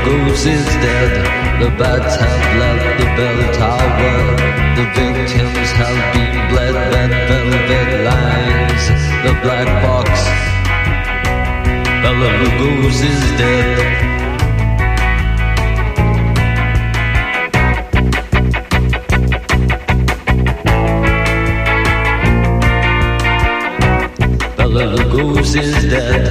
Lugosi is dead. The bats have left the bell tower. The victims have been bled. Red velvet lines. The black box. Bela Lugosi is dead. Bela Lugosi is dead.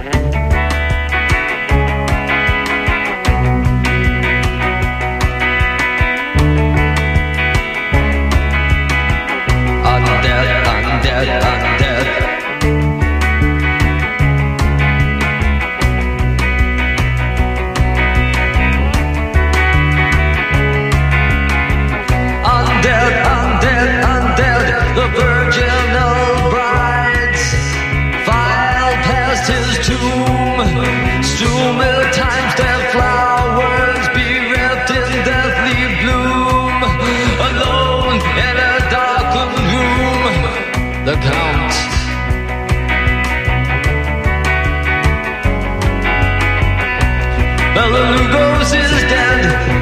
Bela Lugosi is dead.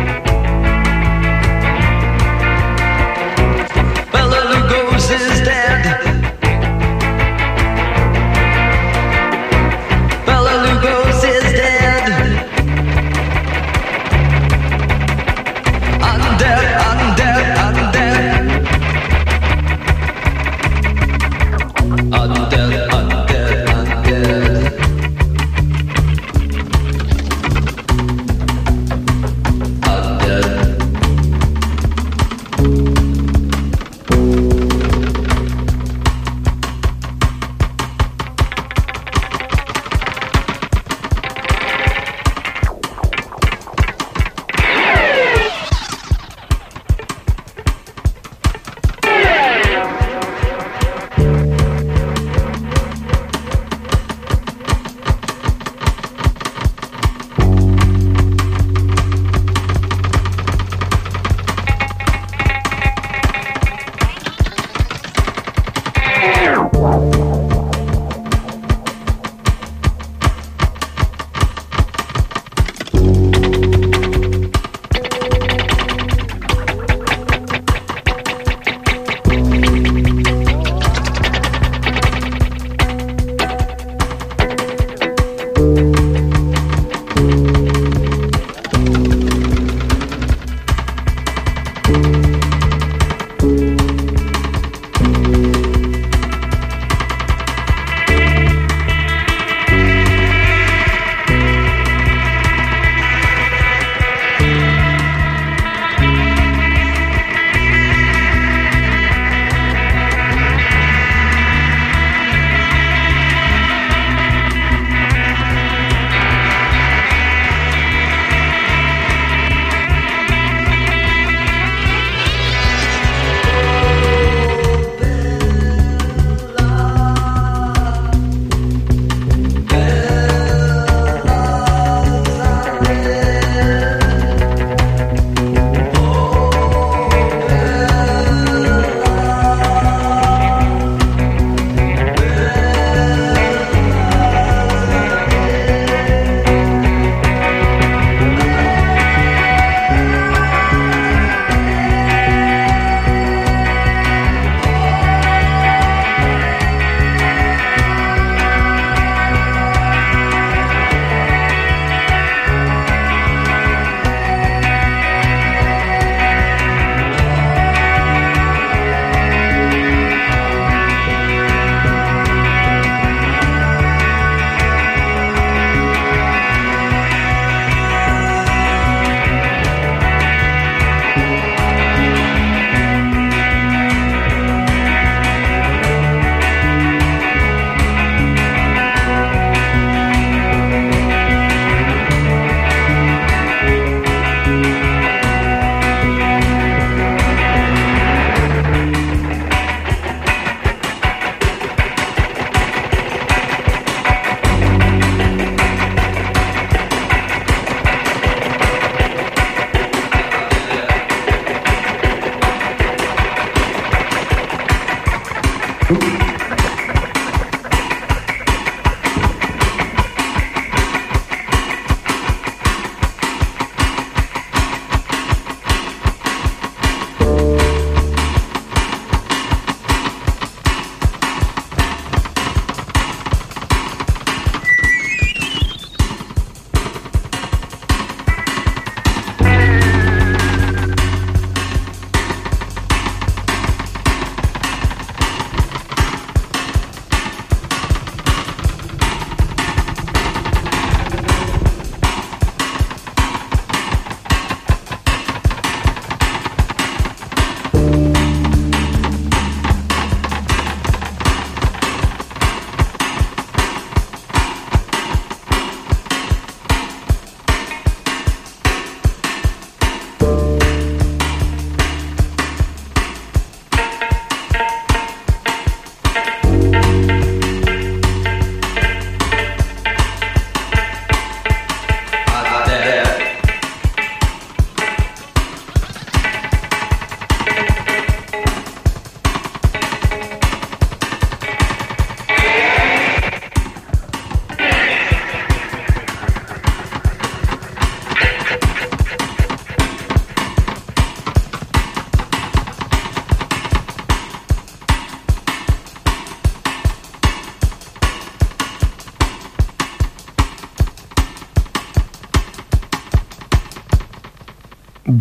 Bela Lugosi is dead. Bela Lugosi is dead. Undead, undead, undead. Undead, undead, undead.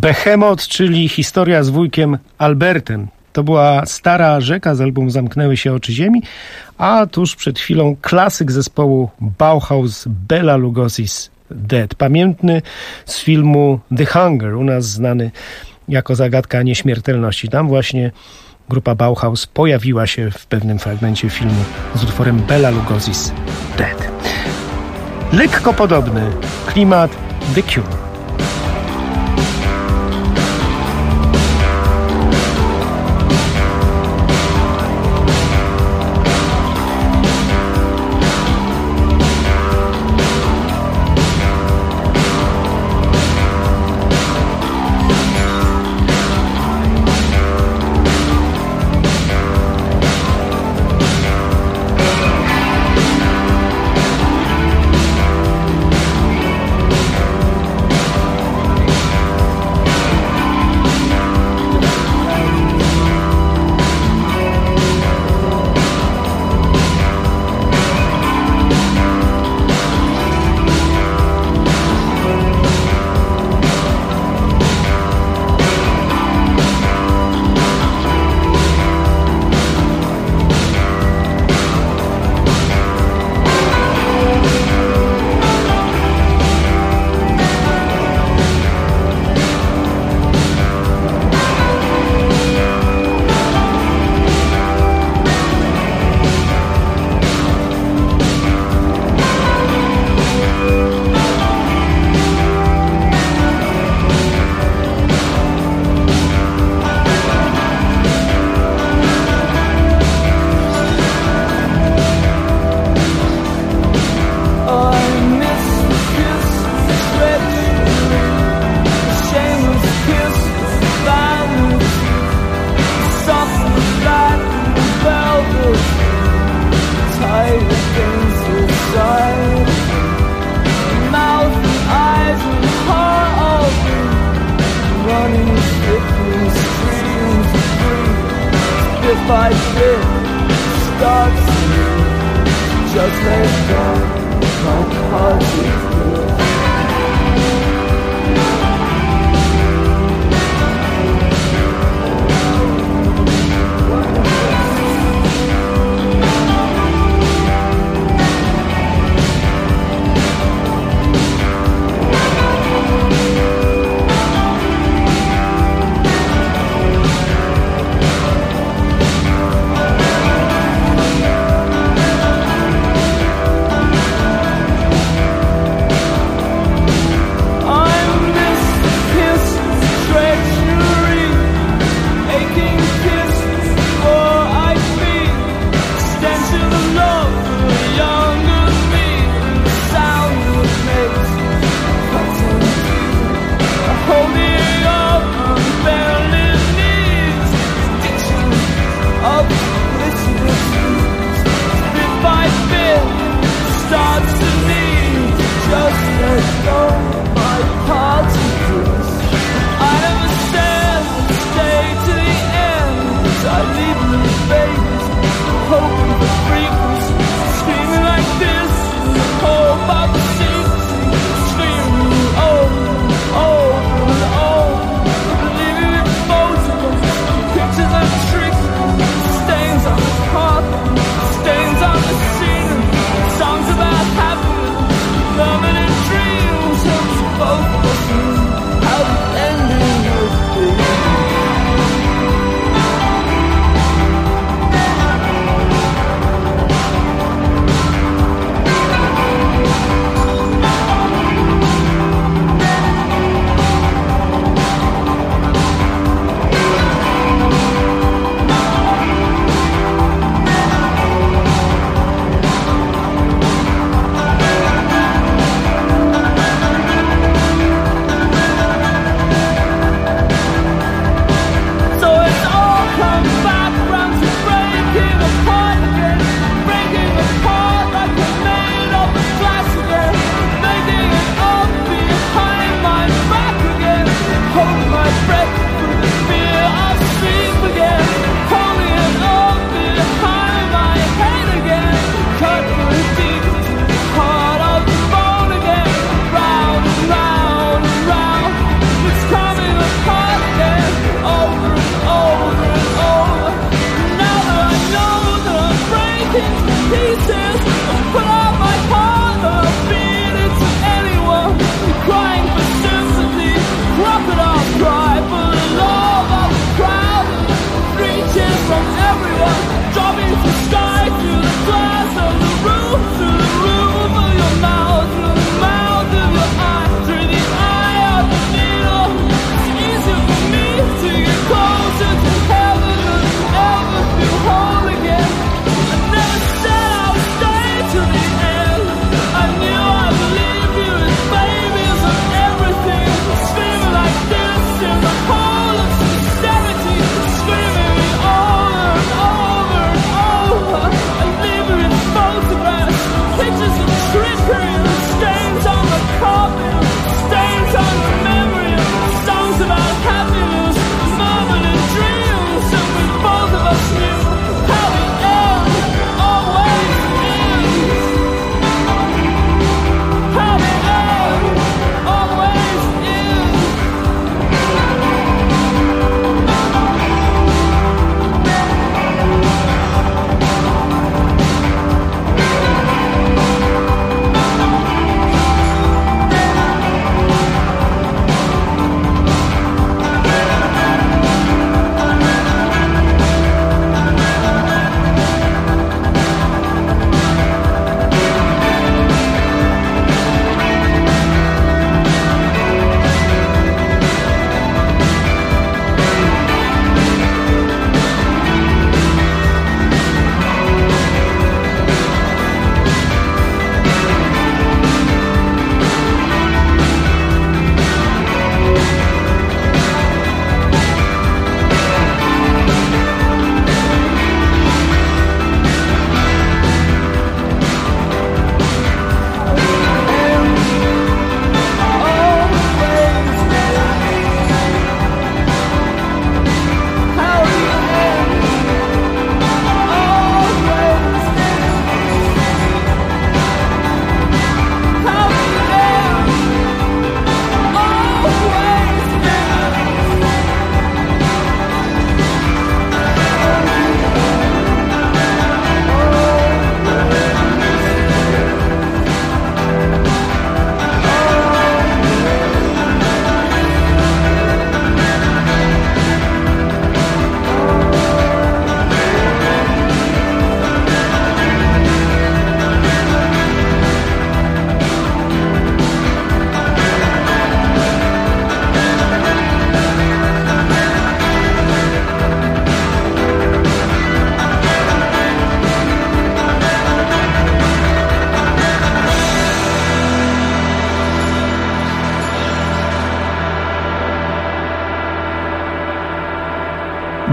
Behemoth, czyli historia z wujkiem Albertem. To była stara rzeka z albumu Zamknęły się oczy ziemi, a tuż przed chwilą klasyk zespołu Bauhaus, Bela Lugosi's Dead. Pamiętny z filmu The Hunger, u nas znany jako Zagadka nieśmiertelności. Tam właśnie grupa Bauhaus pojawiła się w pewnym fragmencie filmu z utworem Bela Lugosi's Dead. Lekko podobny klimat The Cure.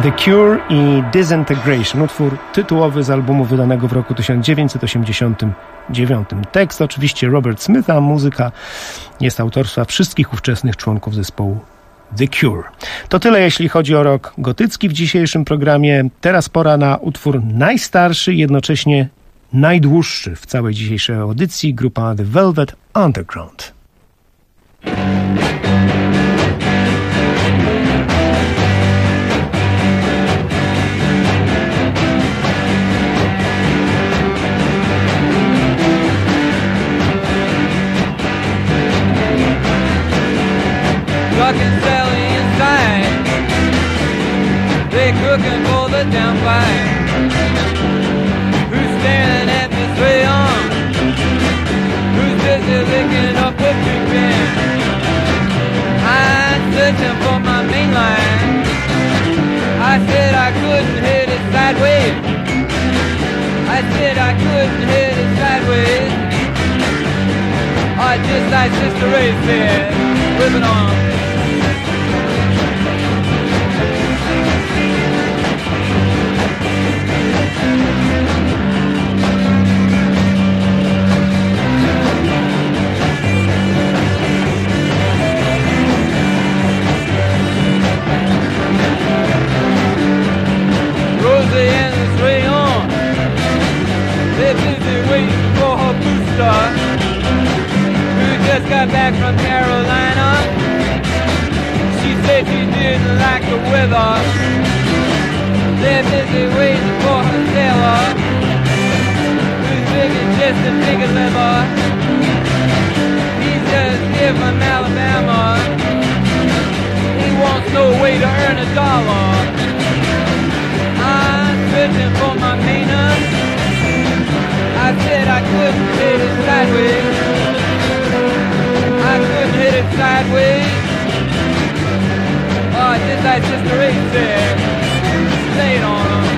The Cure i Disintegration, utwór tytułowy z albumu wydanego w roku 1989. Tekst oczywiście Robert Smitha, a muzyka jest autorstwa wszystkich ówczesnych członków zespołu The Cure. To tyle, jeśli chodzi o rok gotycki w dzisiejszym programie. Teraz pora na utwór najstarszy i jednocześnie najdłuższy w całej dzisiejszej audycji, grupa The Velvet Underground. Trucking Sally inside, they cooking for the downpipe. Who's staring at Miss Rayon? Who's busy licking up the big bin? I'm searching for my main line. I said I couldn't hit it sideways. I said I couldn't hit it sideways. Or just like Sister Ray said, whip it on. Rosie and this Rayon, they're busy waiting for her booster, who just got back from Carolina. She said she didn't like the weather. They're busy waiting for her sailor, who's big and just a big liver. He's just here from Alabama. He wants no way to earn a dollar. I'm searching for my meaning. I said I couldn't hit it sideways. I couldn't hit it sideways. Oh, just like Sister Ray said, lay it on 'em.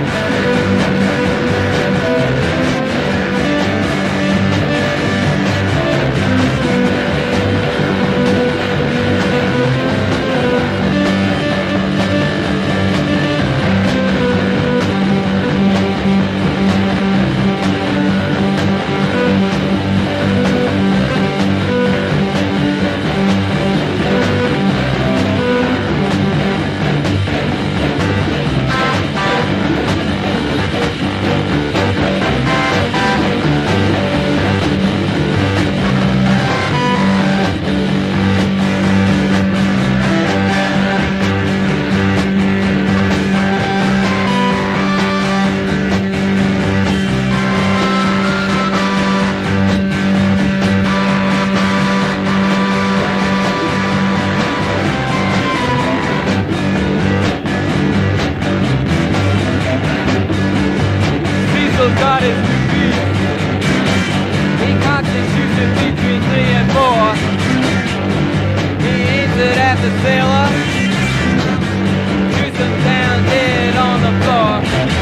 Got his 2 feet. He cocks and shoots it between 3 and 4. He aims it at the sailor, shoots him down dead on the floor.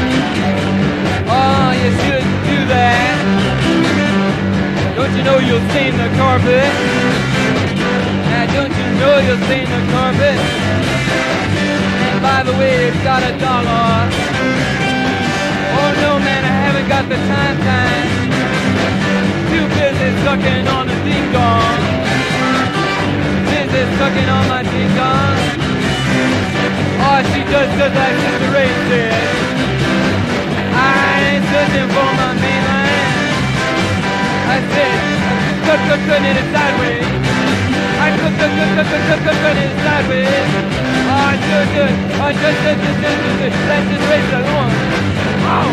Oh, you shouldn't do that. Don't you know you'll stain the carpet? Now don't you know you'll stain the carpet? And by the way, it's got $1. Oh no man, I haven't got the time. Too busy sucking on the ding-dong. Busy sucking on my ding-dong. Oh, she just does like Sister Ray said. I ain't searching for my main line. I said, cut it sideways. I cut it sideways. Oh, good. Oh, just, let's just raise it along. Wow.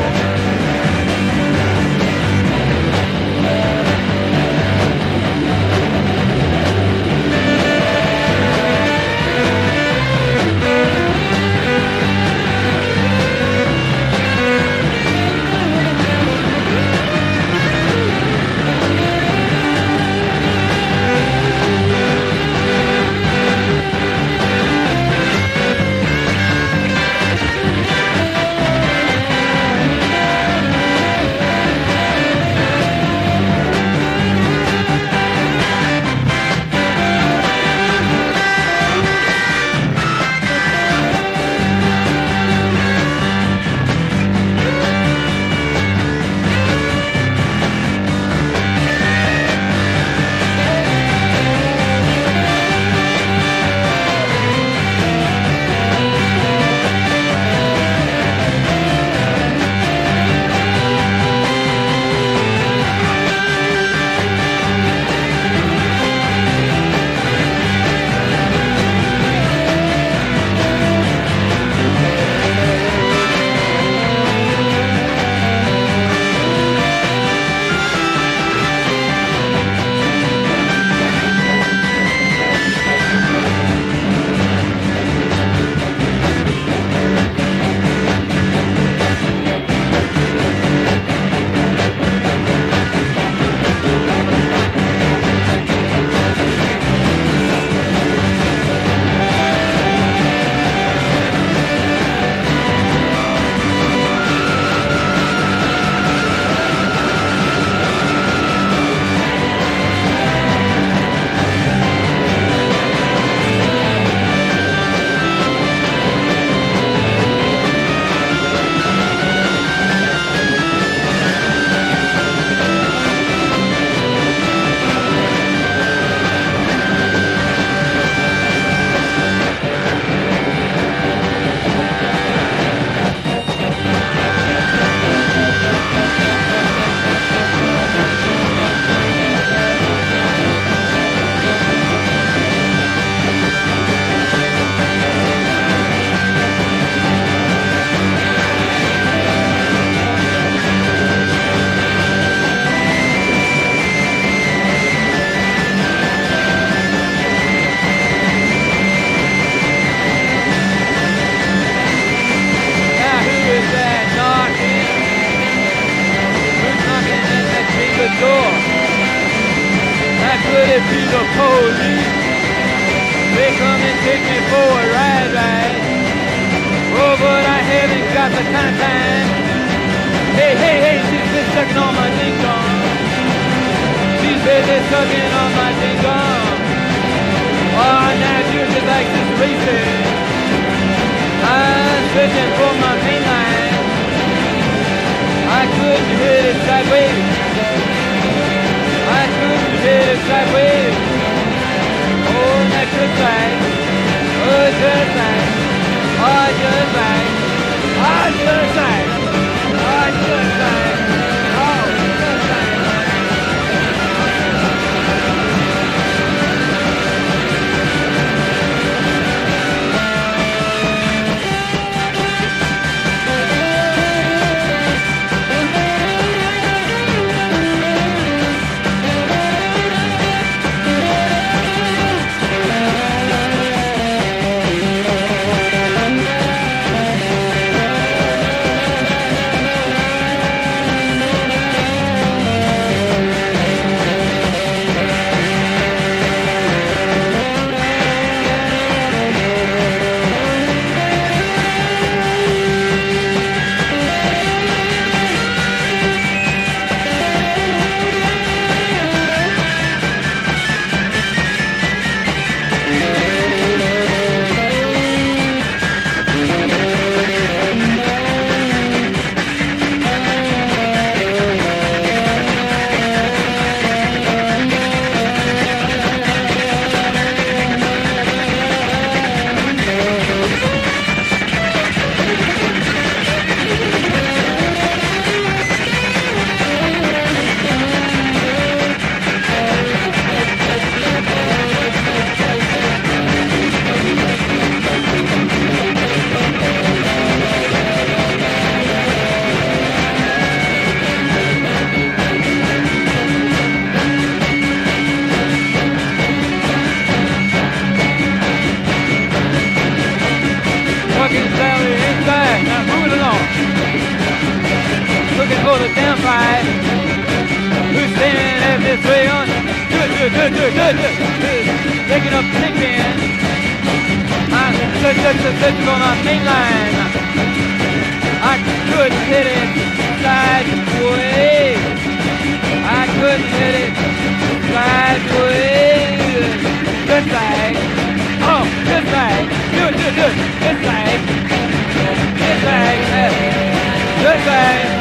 it be the police. They come and take me for a ride. Oh, but I haven't got the time. Hey, she's been sucking on my ding-dong. She's busy sucking on my ding-dong. Oh, now you just like this racing. I'm searching for my main line. I couldn't hit it sideways. I couldn't hit it sideways. Oh, that good side. Oh, just like. Oh, just like. Oh, just like. Oh, just like. Oh, just like. Taking up thinking. I'm searching on my main line. I couldn't hit it sideways. I couldn't hit it sideways. Just like, oh, just like, just like, just like.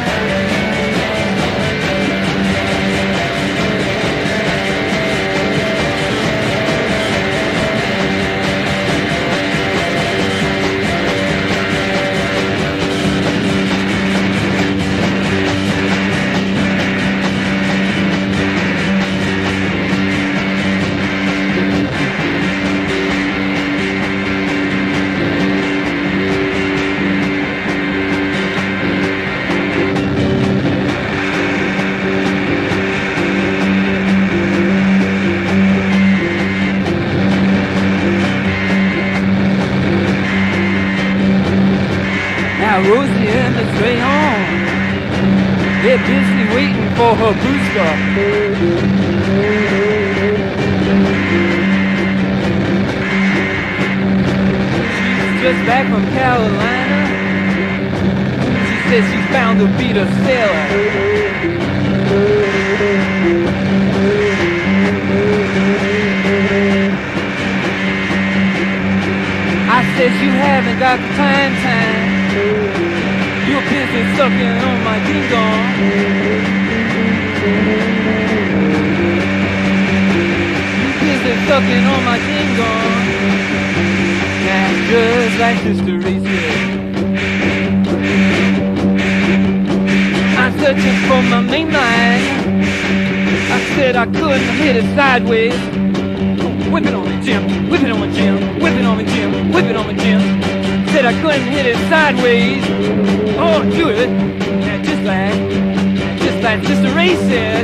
Rosie and the straight home. They're busy waiting for her booster. She's just back from Carolina. She says she found a beat of sailor. I said you haven't got the time. You're busy sucking on my ding-dong. You're busy sucking on my ding-dong. Now just like Sister Ray said, I'm searching for my main line. I said I couldn't hit it sideways. Whip it on me, Jim. Whip it on me, Jim. Whip it on me, Jim. Whip it on me, Jim. Said I couldn't hit it sideways. Oh, do it. Yeah, just like Sister Ray said.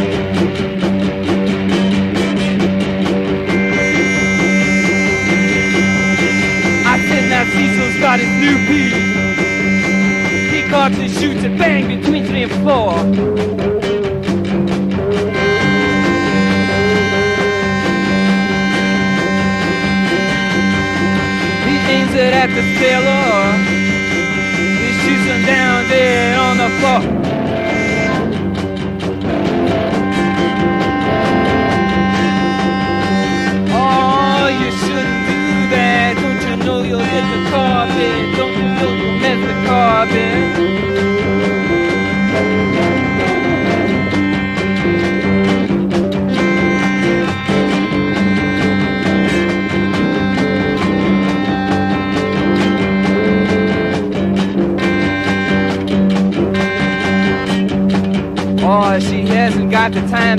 I said now Cecil's got his new piece. He cocks and shoots it bang between 3 and 4. at the sailor. He shoots him down dead on the floor. Oh, you shouldn't do that. Don't you know you'll hit the carpet? Don't you know you'll mess the carpet? Oh, she hasn't got the time.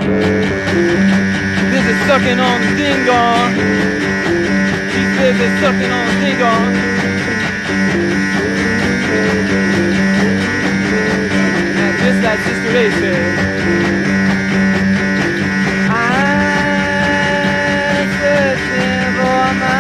This is sucking on the ding-dong. She says it's sucking on the ding-dong. And just like Sister Ray said, I'm searching for my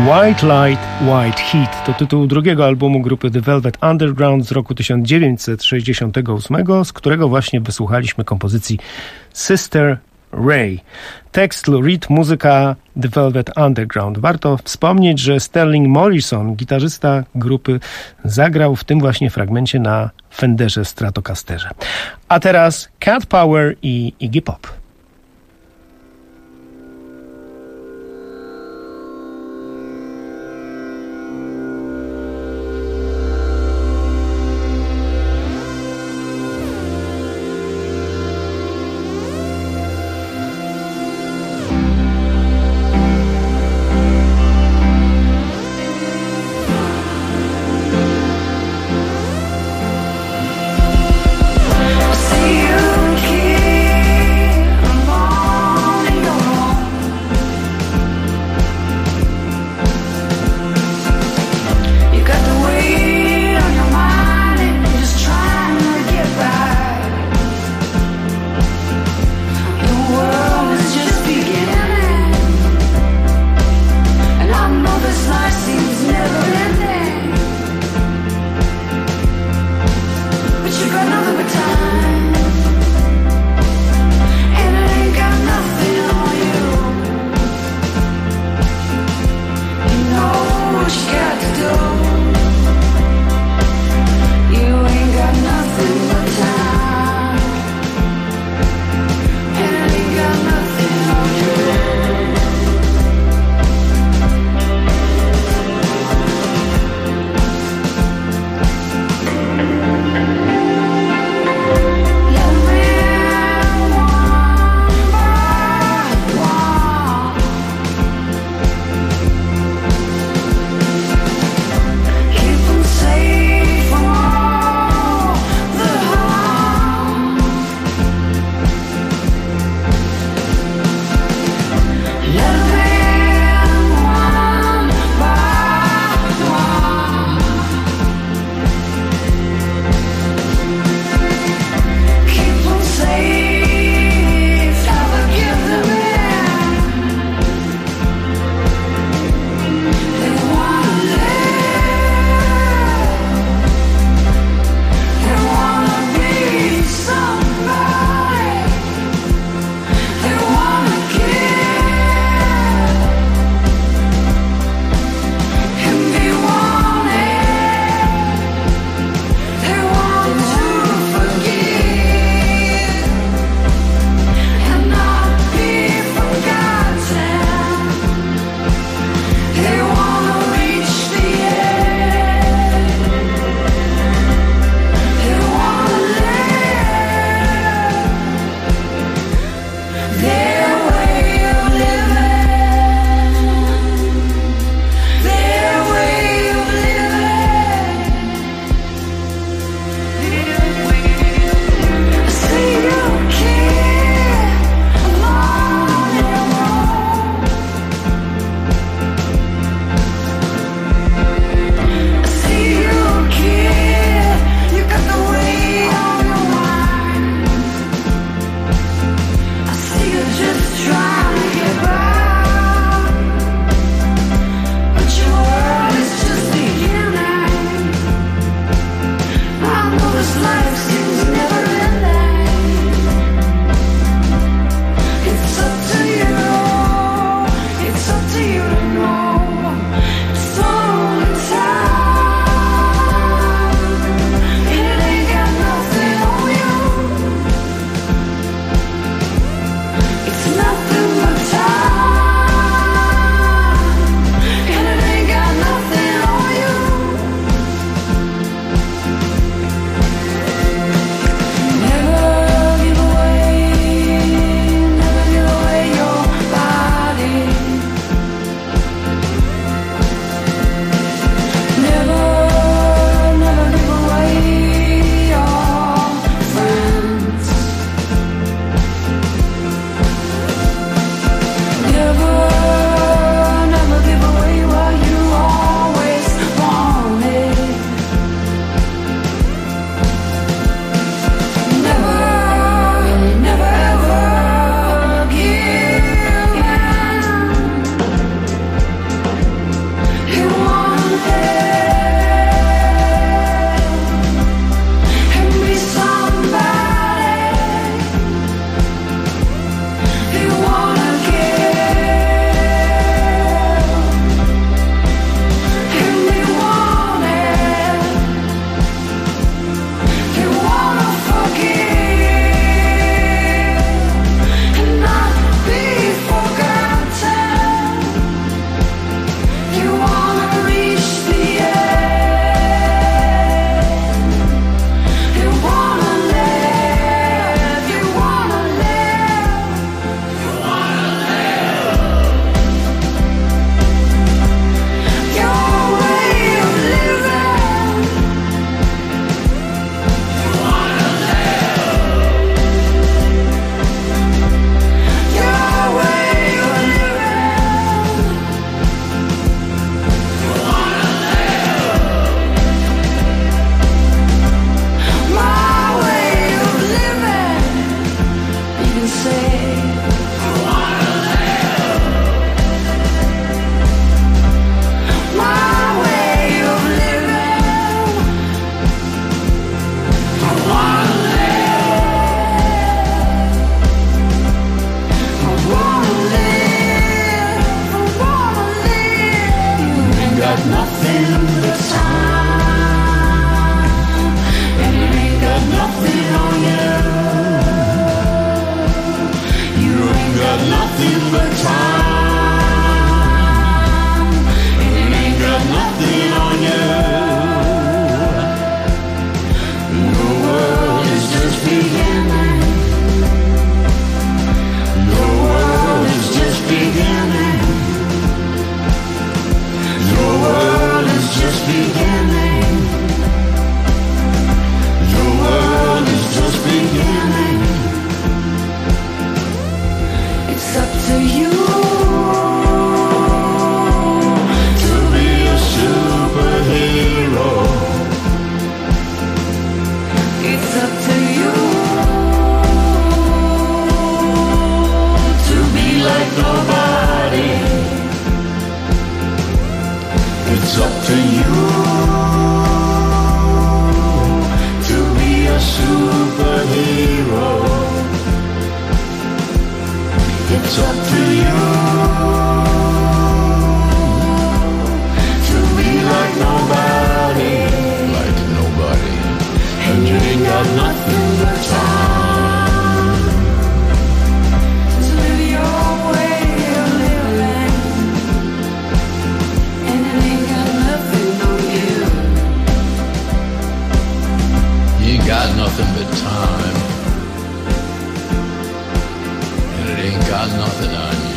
White Light, White Heat to tytuł drugiego albumu grupy The Velvet Underground z roku 1968, z którego właśnie wysłuchaliśmy kompozycji Sister Ray. Tekst Lou Reed, muzyka The Velvet Underground. Warto wspomnieć, że Sterling Morrison, gitarzysta grupy, zagrał w tym właśnie fragmencie na Fenderze Stratocasterze. A teraz Cat Power i Iggy Pop. See you keep nothing but time, and it ain't got nothing on you. You ain't got nothing but time, and it ain't got nothing on you. The world is just beginning. The world is just beginning. The world is just beginning. The world is just beginning. It's up to you to be a superhero. It's up to you to be like nobody. It's up to you to be a superhero. It's up to you to be like nobody. Like nobody. And you ain't got nothing but time to live your way of living. And it ain't got nothing on you. You ain't got nothing but time. And it ain't got nothing on you.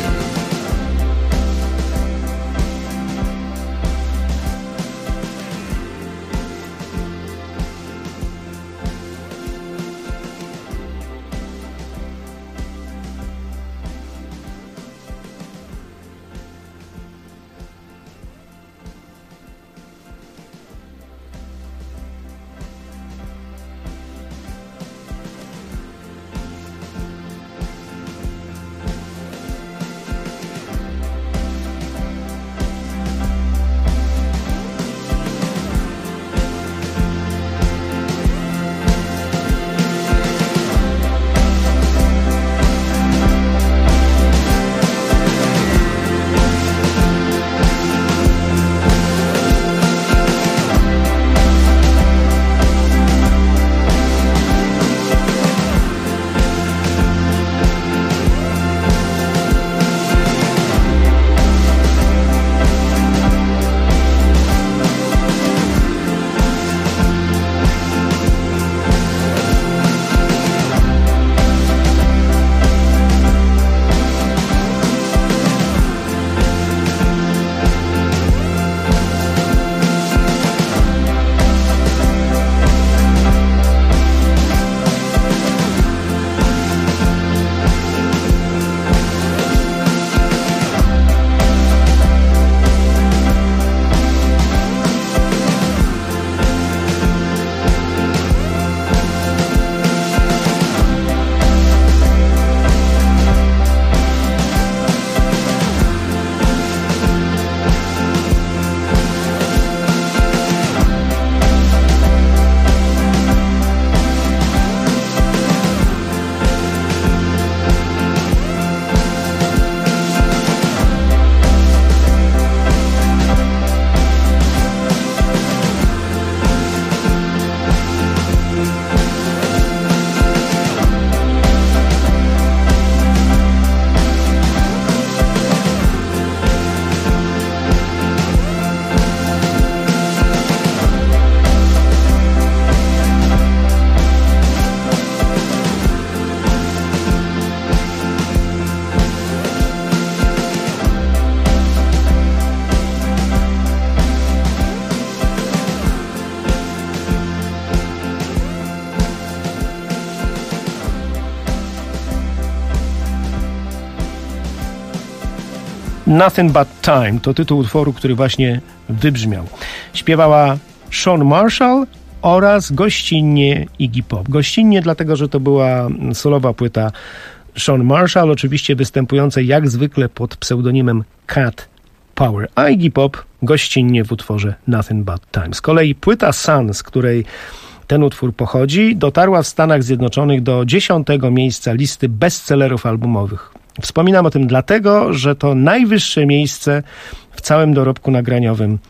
Nothing But Time to tytuł utworu, który właśnie wybrzmiał. Śpiewała Sean Marshall oraz gościnnie Iggy Pop. Gościnnie dlatego, że to była solowa płyta Sean Marshall, oczywiście występującej jak zwykle pod pseudonimem Cat Power, a Iggy Pop gościnnie w utworze Nothing But Time. Z kolei płyta Sun, z której ten utwór pochodzi, dotarła w Stanach Zjednoczonych do 10. miejsca listy bestsellerów albumowych. Wspominam o tym dlatego, że to najwyższe miejsce w całym dorobku nagraniowym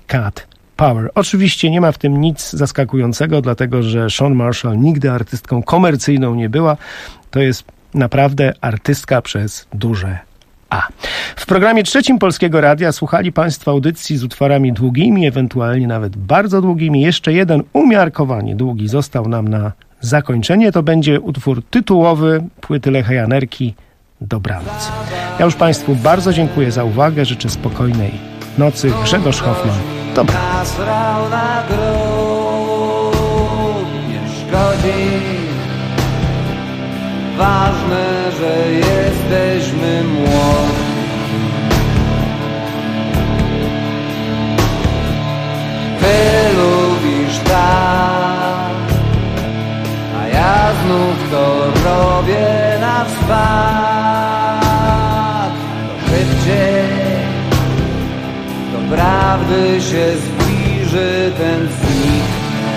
Cat Power. Oczywiście nie ma w tym nic zaskakującego, dlatego że Shawn Marshall nigdy artystką komercyjną nie była. To jest naprawdę artystka przez duże A. W programie trzecim Polskiego Radia słuchali Państwo audycji z utworami długimi, ewentualnie nawet bardzo długimi. Jeszcze jeden umiarkowanie długi został nam na zakończenie. To będzie utwór tytułowy płyty Lecha Janerki Dobranoc. Ja już Państwu bardzo dziękuję za uwagę. Życzę spokojnej nocy. Grzegorz Hoffman. Dobranoc. Nasrał na grób, nie szkodzi. Ważne, że jesteśmy młodzi. Ty lubisz tak, a ja znów to robię na wspak. To szybciej do prawdy się zbliży ten znik.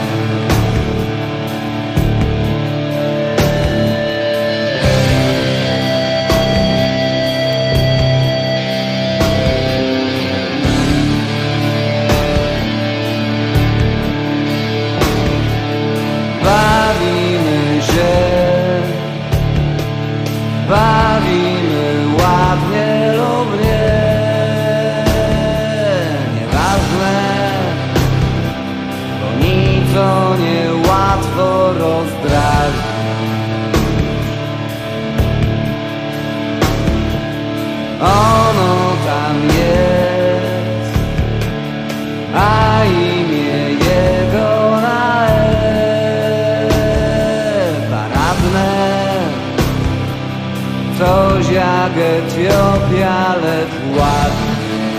Bawimy ładnie lub nie, nieważne, bo nic o niełatwo rozdrażnić. Ono tam jest, a imię jego na paradne. Coś jak Etiopia, lecz ładnie.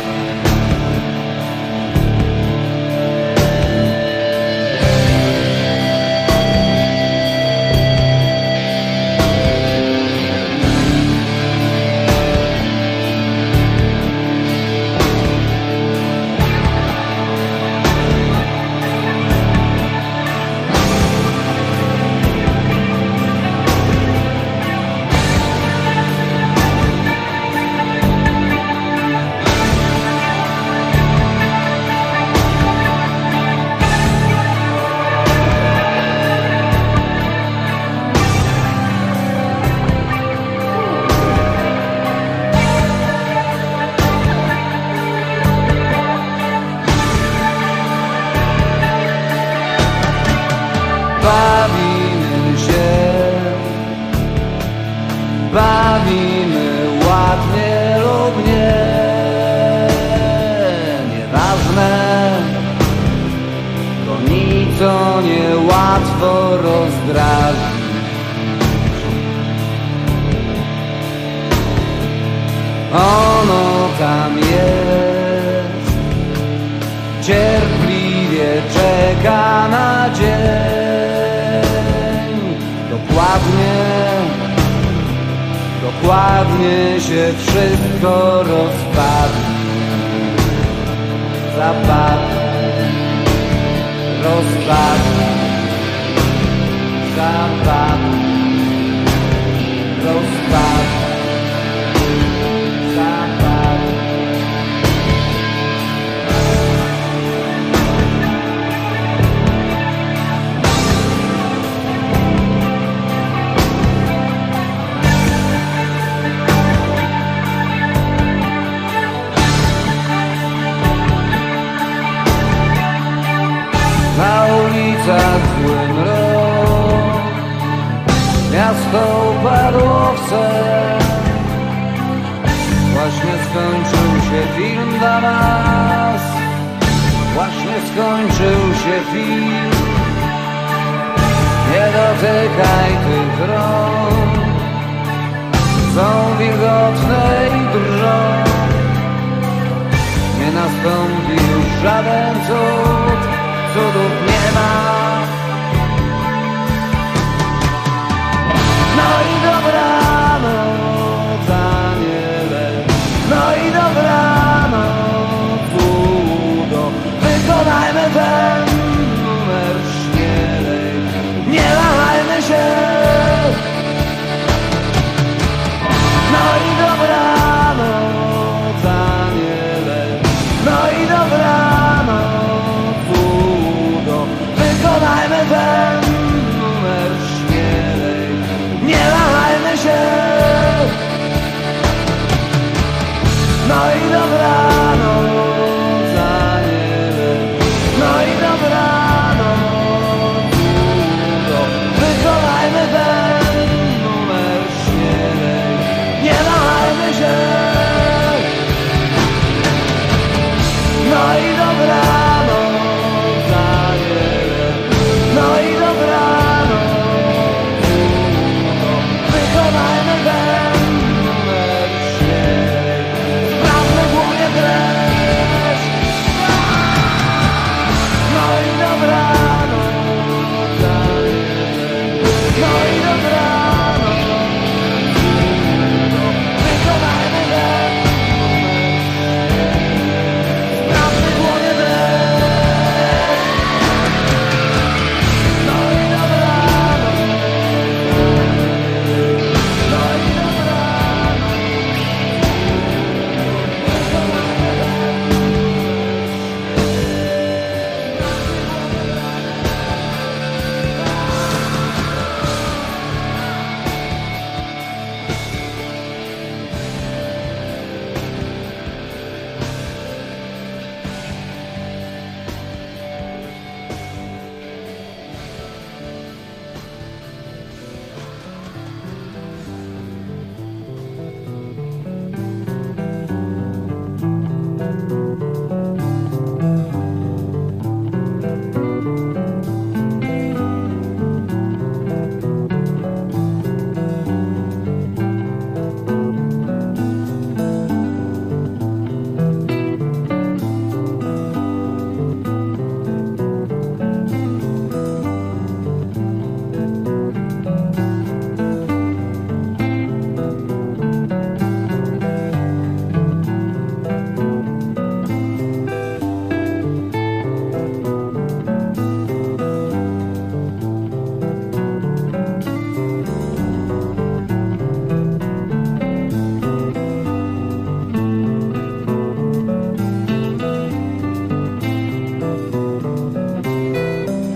Bawimy ładnie lub nie, nieważne, bo nic o niełatwo rozdrażnić. Ono tam jest, cierpliwie czeka na dzień. Dokładnie się wszystko rozpadnie. Zapadnie, rozpadnie, zapadnie, rozpadnie, zapadnie. Na ulicach zły mrok, miasto upadło w sen. Właśnie skończył się film dla nas, właśnie skończył się film. Nie dotykaj tych rąk, są wilgotne i drżą. Nie nastąpi już żaden cud, cudów nie ma. No i dobranoc, aniele, no i dobranoc, cudo. Wykonajmy ten numer śmielej, nie wahajmy się. No i dobranoc, aniele, no i dobranoc.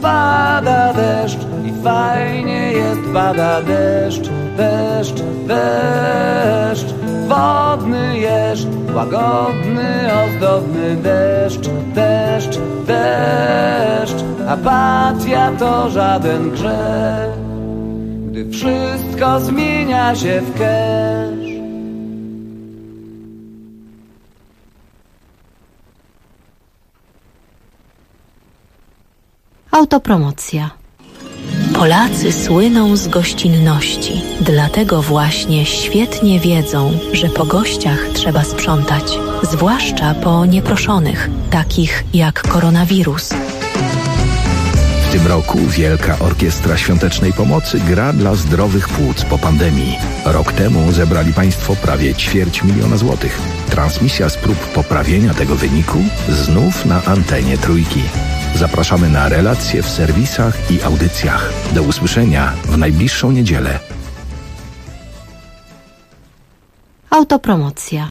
pada deszcz i fajnie jest, pada deszcz, deszcz, deszcz. Wodny jeżdż, łagodny, ozdobny deszcz, deszcz, deszcz. Apatia to żaden grzech, gdy wszystko zmienia się w cash. Autopromocja. Polacy słyną z gościnności, dlatego właśnie świetnie wiedzą, że po gościach trzeba sprzątać, zwłaszcza po nieproszonych, takich jak koronawirus. W tym roku Wielka Orkiestra Świątecznej Pomocy gra dla zdrowych płuc po pandemii. Rok temu zebrali Państwo prawie 250 000 złotych. Transmisja z prób poprawienia tego wyniku znów na antenie Trójki. Zapraszamy na relacje w serwisach i audycjach. Do usłyszenia w najbliższą niedzielę. Autopromocja.